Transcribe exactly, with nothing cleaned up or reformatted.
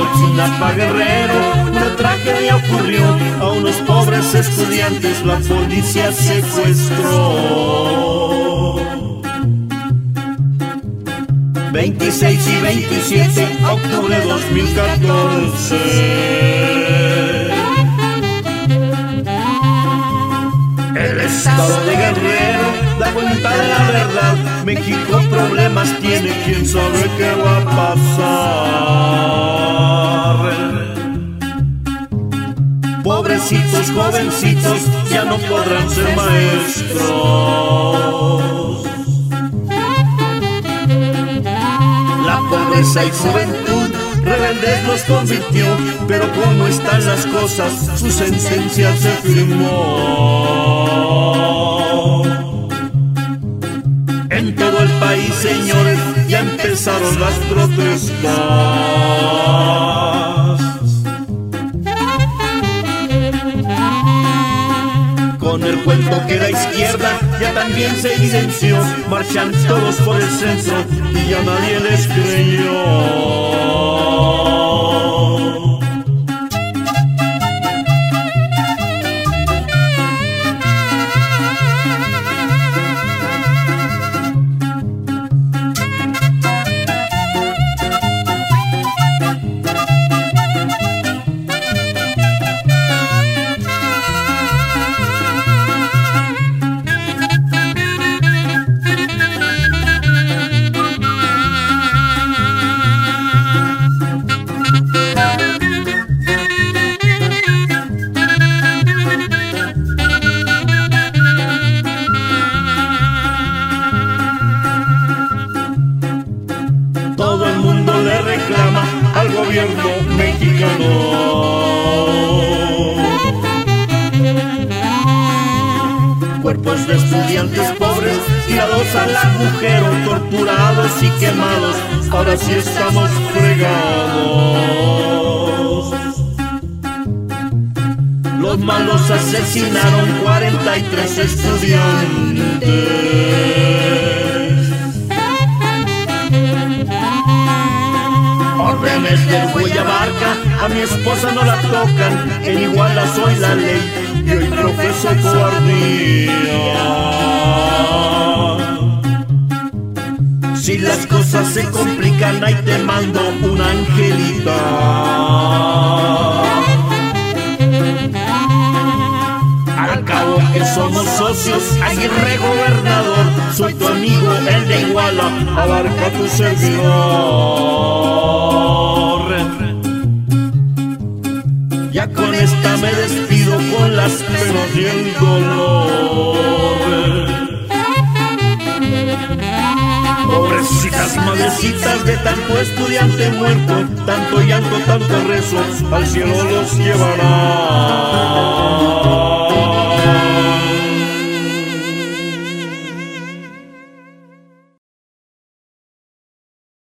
Ayotzinapa, Guerrero, una tragedia ocurrió. A unos pobres estudiantes la policía secuestró. veintiséis y veintisiete de octubre de dos mil catorce. El estado de Guerrero da cuenta de la verdad. México problemas tiene, quién sabe qué va a pasar. Pobrecitos jovencitos ya no podrán ser maestros. La pobreza y juventud rebeldes los convirtió, pero como están las cosas, su sentencia se firmó. En todo el país, señores, ya empezaron las protestas. Con el cuento que la izquierda ya también se evidenció, marchan todos por el centro y ya nadie les creyó. Todo el mundo le reclama al gobierno mexicano. Cuerpos de estudiantes pobres tirados al agujero, torturados y quemados, ahora sí estamos fregados. Los malos asesinaron cuarenta y tres estudiantes. Órdenes del güey abarca, a mi esposa no la tocan, en Iguala soy la ley y hoy profeso cobardía. Si las cosas se complican, ahí te mando una angelita. Al cabo que somos socios, Aguirre gobernador, soy tu amigo el de Iguala, abarca tu servidor. Ya con esta me despido con las penas y el dolor. Pobrecitas madrecitas de tanto estudiante muerto, tanto llanto, tanto rezo, al cielo los llevará.